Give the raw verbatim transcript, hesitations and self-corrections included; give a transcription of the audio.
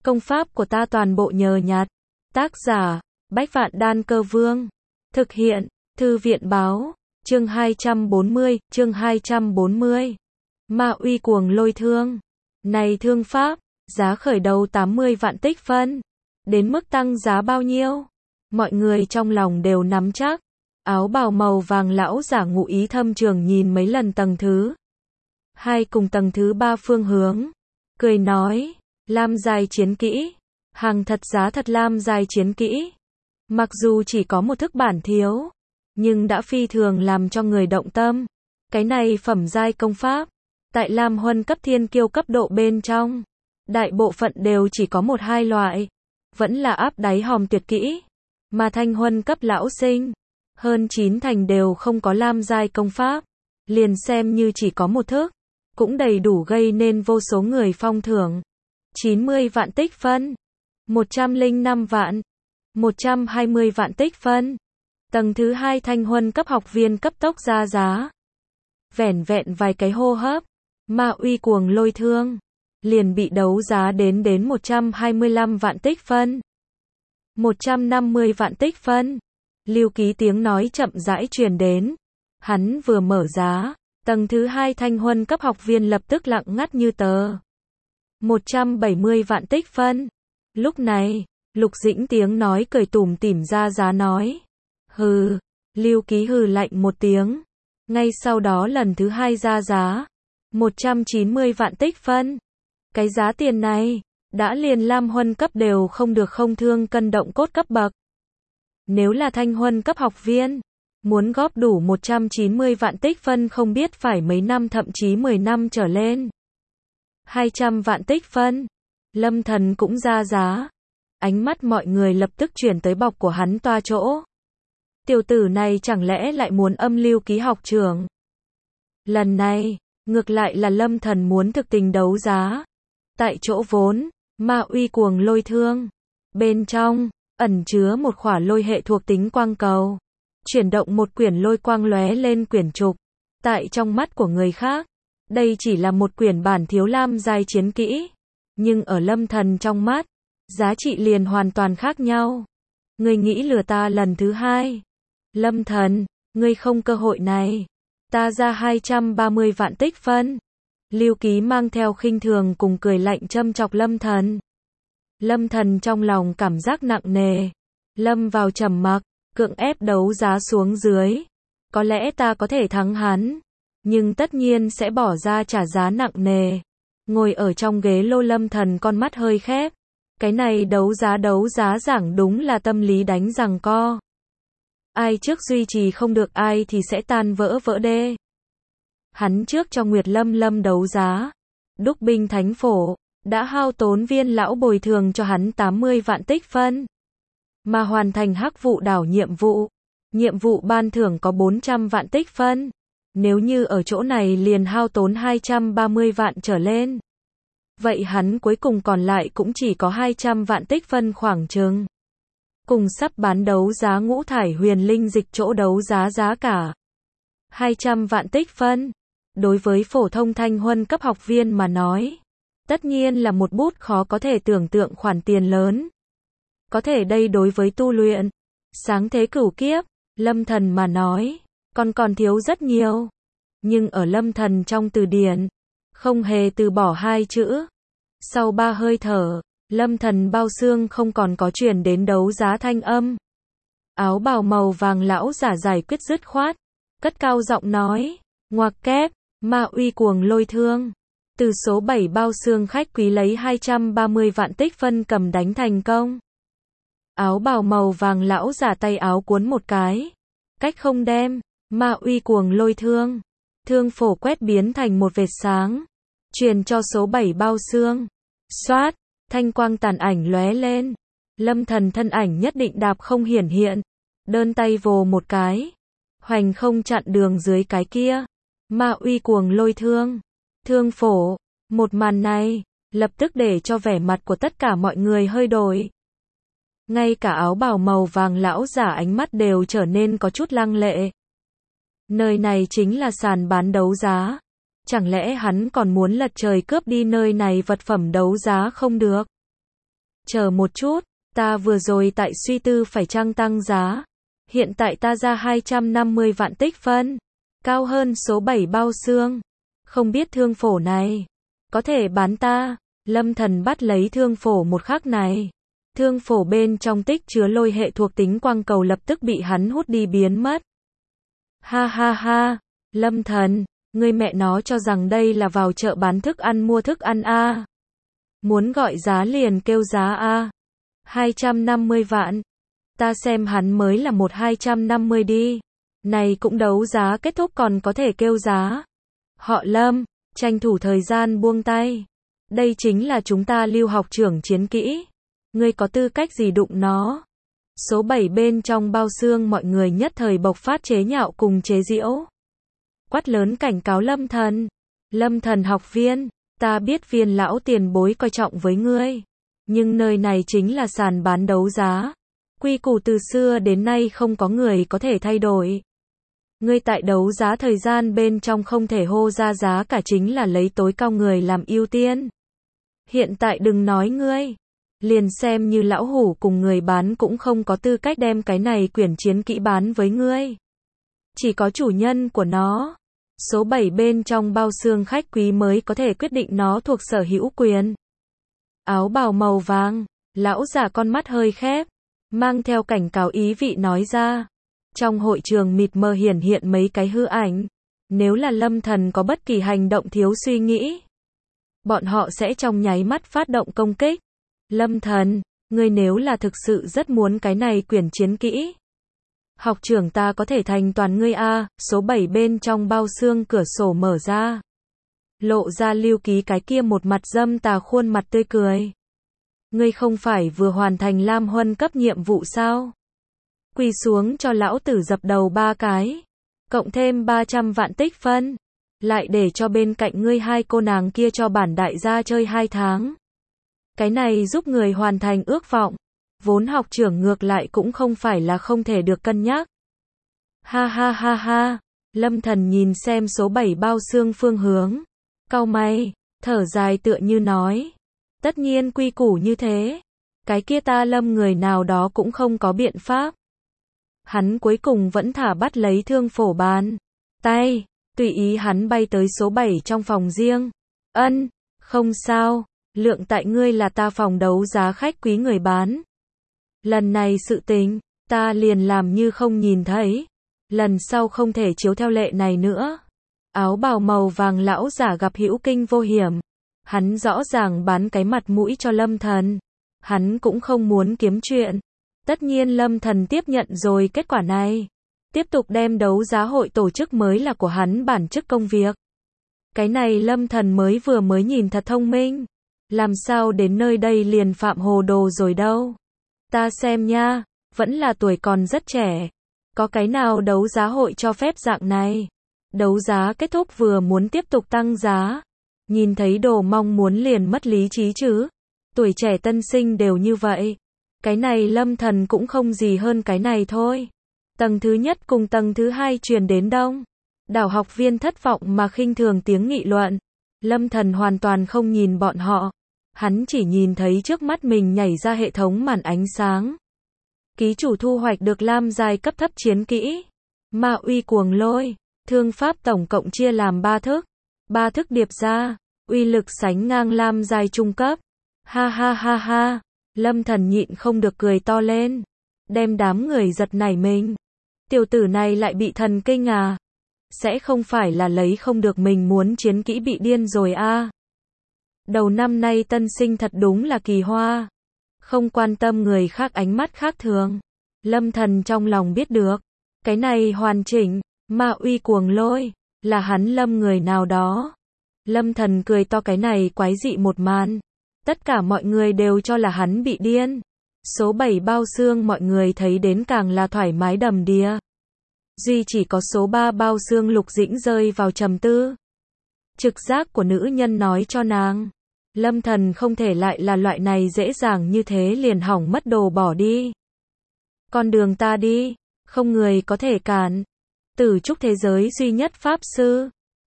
Công pháp của ta toàn bộ nhờ nhặt. Tác giả, Bách Vạn Đan Cơ Vương. Thực hiện, Thư viện báo. Chương hai trăm bốn mươi, chương hai trăm bốn mươi. Ma uy cuồng lôi thương. Này thương pháp, giá khởi đầu tám mươi vạn tích phân. Đến mức tăng giá bao nhiêu? Mọi người trong lòng đều nắm chắc. Áo bào màu vàng lão giả ngụ ý thâm trường nhìn mấy lần tầng thứ hai cùng tầng thứ ba phương hướng. Cười nói, lam giai chiến kỹ. Hàng thật giá thật lam giai chiến kỹ. Mặc dù chỉ có một thức bản thiếu, nhưng đã phi thường làm cho người động tâm. Cái này phẩm giai công pháp, tại Lam Huân cấp thiên kiêu cấp độ bên trong, đại bộ phận đều chỉ có một hai loại, vẫn là áp đáy hòm tuyệt kỹ. Mà Thanh Huân cấp lão sinh, hơn chín thành đều không có lam giai công pháp, liền xem như chỉ có một thức, cũng đầy đủ gây nên vô số người phong thưởng. chín mươi vạn tích phân, một trăm lẻ năm vạn, một trăm hai mươi vạn tích phân. Tầng thứ hai Thanh Huân cấp học viên cấp tốc ra giá. Vẻn vẹn vài cái hô hấp, ma uy cuồng lôi thương liền bị đấu giá đến đến một trăm hai mươi lăm vạn tích phân. một trăm năm mươi vạn tích phân. Lưu Ký tiếng nói chậm rãi truyền đến. Hắn vừa mở giá, tầng thứ hai Thanh Huân cấp học viên lập tức lặng ngắt như tờ. một trăm bảy mươi vạn tích phân. Lúc này, Lục Dĩnh tiếng nói cười tủm tỉm ra giá nói. Hừ, Lưu Ký hừ lạnh một tiếng. Ngay sau đó lần thứ hai ra giá. một trăm chín mươi vạn tích phân. Cái giá tiền này, đã liền Lam Huân cấp đều không được không thương cân động cốt cấp bậc. Nếu là Thanh Huân cấp học viên, muốn góp đủ một trăm chín mươi vạn tích phân không biết phải mấy năm thậm chí mười năm trở lên. hai trăm vạn tích phân. Lâm Thần cũng ra giá. Ánh mắt mọi người lập tức chuyển tới bọc của hắn toa chỗ. Tiểu tử này chẳng lẽ lại muốn âm Lưu Ký học trưởng? Lần này, ngược lại là Lâm Thần muốn thực tình đấu giá. Tại chỗ vốn, ma uy cuồng lôi thương. Bên trong, ẩn chứa một khỏa lôi hệ thuộc tính quang cầu. Chuyển động một quyển lôi quang lóe lên quyển trục. Tại trong mắt của người khác, đây chỉ là một quyển bản thiếu lam giai chiến kỹ. Nhưng ở Lâm Thần trong mắt, giá trị liền hoàn toàn khác nhau. Ngươi nghĩ lừa ta lần thứ hai. Lâm Thần, ngươi không cơ hội này. Ta ra hai trăm ba mươi vạn tích phân. Lưu Ký mang theo khinh thường cùng cười lạnh châm chọc Lâm Thần. Lâm Thần trong lòng cảm giác nặng nề. Lâm vào trầm mặc, cưỡng ép đấu giá xuống dưới. Có lẽ ta có thể thắng hắn, nhưng tất nhiên sẽ bỏ ra trả giá nặng nề. Ngồi ở trong ghế lô Lâm Thần con mắt hơi khép. Cái này đấu giá đấu giá giảng đúng là tâm lý đánh giằng co. Ai trước duy trì không được ai thì sẽ tan vỡ vỡ đê. Hắn trước cho Nguyệt Lâm Lâm đấu giá. Đúc binh thánh phổ, đã hao tốn viên lão bồi thường cho hắn tám mươi vạn tích phân. Mà hoàn thành hắc vụ đảo nhiệm vụ. Nhiệm vụ ban thưởng có bốn trăm vạn tích phân. Nếu như ở chỗ này liền hao tốn hai trăm ba mươi vạn trở lên. Vậy hắn cuối cùng còn lại cũng chỉ có hai trăm vạn tích phân khoảng chừng. Cùng sắp bán đấu giá ngũ thải huyền linh dịch chỗ đấu giá giá cả. hai trăm vạn tích phân. Đối với phổ thông Thanh Huân cấp học viên mà nói. Tất nhiên là một bút khó có thể tưởng tượng khoản tiền lớn. Có thể đây đối với tu luyện. Sáng thế cửu kiếp. Lâm Thần mà nói. Còn còn thiếu rất nhiều. Nhưng ở Lâm Thần trong từ điển. Không hề từ bỏ hai chữ. Sau ba hơi thở. Lâm Thần bao xương không còn có truyền đến đấu giá thanh âm. Áo bào màu vàng lão giả giải quyết dứt khoát. Cất cao giọng nói. Ngoặc kép, ma uy cuồng lôi thương. Từ số bảy bao xương khách quý lấy hai trăm ba mươi vạn tích phân cầm đánh thành công. Áo bào màu vàng lão giả tay áo cuốn một cái. Cách không đem, ma uy cuồng lôi thương. Thương phổ quét biến thành một vệt sáng. Truyền cho số bảy bao xương. Xoát, thanh quang tàn ảnh lóe lên. Lâm Thần thân ảnh nhất định đạp không hiển hiện. Đơn tay vồ một cái. Hoành không chặn đường dưới cái kia. Ma uy cuồng lôi thương. Thương phổ. Một màn này, lập tức để cho vẻ mặt của tất cả mọi người hơi đổi. Ngay cả áo bào màu vàng lão giả ánh mắt đều trở nên có chút lăng lệ. Nơi này chính là sàn bán đấu giá. Chẳng lẽ hắn còn muốn lật trời cướp đi nơi này vật phẩm đấu giá không được? Chờ một chút, ta vừa rồi tại suy tư phải chăng tăng giá. Hiện tại ta ra hai trăm năm mươi vạn tích phân, cao hơn số bảy bao xương. Không biết thương phổ này có thể bán ta. Lâm Thần bắt lấy thương phổ một khắc này. Thương phổ bên trong tích chứa lôi hệ thuộc tính quang cầu lập tức bị hắn hút đi biến mất. Ha ha ha, Lâm Thần, ngươi mẹ nó cho rằng đây là vào chợ bán thức ăn mua thức ăn a? À? Muốn gọi giá liền kêu giá a. À? hai trăm năm mươi vạn. Ta xem hắn mới là một hai trăm năm mươi đi. Này cũng đấu giá kết thúc còn có thể kêu giá. Họ Lâm, tranh thủ thời gian buông tay. Đây chính là chúng ta Lưu học trưởng chiến kỹ. Ngươi có tư cách gì đụng nó? Số bảy bên trong bao xương mọi người nhất thời bộc phát chế nhạo cùng chế giễu. Quát lớn cảnh cáo Lâm Thần. Lâm Thần học viên, ta biết viên lão tiền bối coi trọng với ngươi. Nhưng nơi này chính là sàn bán đấu giá. Quy củ từ xưa đến nay không có người có thể thay đổi. Ngươi tại đấu giá thời gian bên trong không thể hô ra giá cả chính là lấy tối cao người làm ưu tiên. Hiện tại đừng nói ngươi. Liền xem như lão hủ cùng người bán cũng không có tư cách đem cái này quyển chiến kỹ bán với ngươi. Chỉ có chủ nhân của nó. Số bảy bên trong bao xương khách quý mới có thể quyết định nó thuộc sở hữu quyền. Áo bào màu vàng, lão giả con mắt hơi khép, mang theo cảnh cáo ý vị nói ra. Trong hội trường mịt mờ hiển hiện mấy cái hư ảnh. Nếu là Lâm Thần có bất kỳ hành động thiếu suy nghĩ, bọn họ sẽ trong nháy mắt phát động công kích. Lâm Thần, ngươi nếu là thực sự rất muốn cái này quyển chiến kỹ, học trưởng ta có thể thành toàn ngươi a. Số bảy bên trong bao xương cửa sổ mở ra. Lộ ra Lưu Ký cái kia một mặt dâm tà khuôn mặt tươi cười. Ngươi không phải vừa hoàn thành Lam Huân cấp nhiệm vụ sao? Quỳ xuống cho lão tử dập đầu ba cái. Cộng thêm ba trăm vạn tích phân. Lại để cho bên cạnh ngươi hai cô nàng kia cho bản đại gia chơi hai tháng. Cái này giúp người hoàn thành ước vọng. Vốn học trưởng ngược lại cũng không phải là không thể được cân nhắc. Ha ha ha ha. Lâm Thần nhìn xem số bảy bao xương phương hướng. Cau mày, thở dài tựa như nói. Tất nhiên quy củ như thế. Cái kia ta Lâm người nào đó cũng không có biện pháp. Hắn cuối cùng vẫn thả bắt lấy thương phổ bàn tay. Tùy ý hắn bay tới số bảy trong phòng riêng. Ân, không sao. Lượng tại ngươi là ta phòng đấu giá khách quý người bán. Lần này sự tình, ta liền làm như không nhìn thấy. Lần sau không thể chiếu theo lệ này nữa. Áo bào màu vàng lão giả gặp hữu kinh vô hiểm. Hắn rõ ràng bán cái mặt mũi cho Lâm Thần. Hắn cũng không muốn kiếm chuyện. Tất nhiên Lâm Thần tiếp nhận rồi kết quả này. Tiếp tục đem đấu giá hội tổ chức mới là của hắn bản chức công việc. Cái này Lâm Thần mới vừa mới nhìn thật thông minh. Làm sao đến nơi đây liền phạm hồ đồ rồi đâu. Ta xem nha, vẫn là tuổi còn rất trẻ. Có cái nào đấu giá hội cho phép dạng này. Đấu giá kết thúc vừa muốn tiếp tục tăng giá. Nhìn thấy đồ mong muốn liền mất lý trí chứ. Tuổi trẻ tân sinh đều như vậy. Cái này Lâm Thần cũng không gì hơn cái này thôi. Tầng thứ nhất cùng tầng thứ hai truyền đến đông. Đảo học viên thất vọng mà khinh thường tiếng nghị luận. Lâm Thần hoàn toàn không nhìn bọn họ. Hắn chỉ nhìn thấy trước mắt mình nhảy ra hệ thống màn ánh sáng. Ký chủ thu hoạch được Lam giai cấp thấp chiến kỹ. Ma uy cuồng lôi. Thương pháp tổng cộng chia làm ba thức. Ba thức điệp ra. Uy lực sánh ngang Lam giai trung cấp. Ha ha ha ha. Lâm Thần nhịn không được cười to lên. Đem đám người giật nảy mình. Tiểu tử này lại bị thần kinh à? Sẽ không phải là lấy không được mình muốn chiến kỹ bị điên rồi a? À? Đầu năm nay tân sinh thật đúng là kỳ hoa. Không quan tâm người khác ánh mắt khác thường. Lâm Thần trong lòng biết được. Cái này hoàn chỉnh, ma uy cuồng lôi, là hắn Lâm người nào đó. Lâm Thần cười to cái này quái dị một màn. Tất cả mọi người đều cho là hắn bị điên. Số bảy bao xương mọi người thấy đến càng là thoải mái đầm đìa. Duy chỉ có số ba bao xương Lục Dĩnh rơi vào trầm tư. Trực giác của nữ nhân nói cho nàng. Lâm Thần không thể lại là loại này dễ dàng như thế liền hỏng mất đồ bỏ đi. Con đường ta đi, không người có thể cản. Tử trúc thế giới duy nhất pháp sư.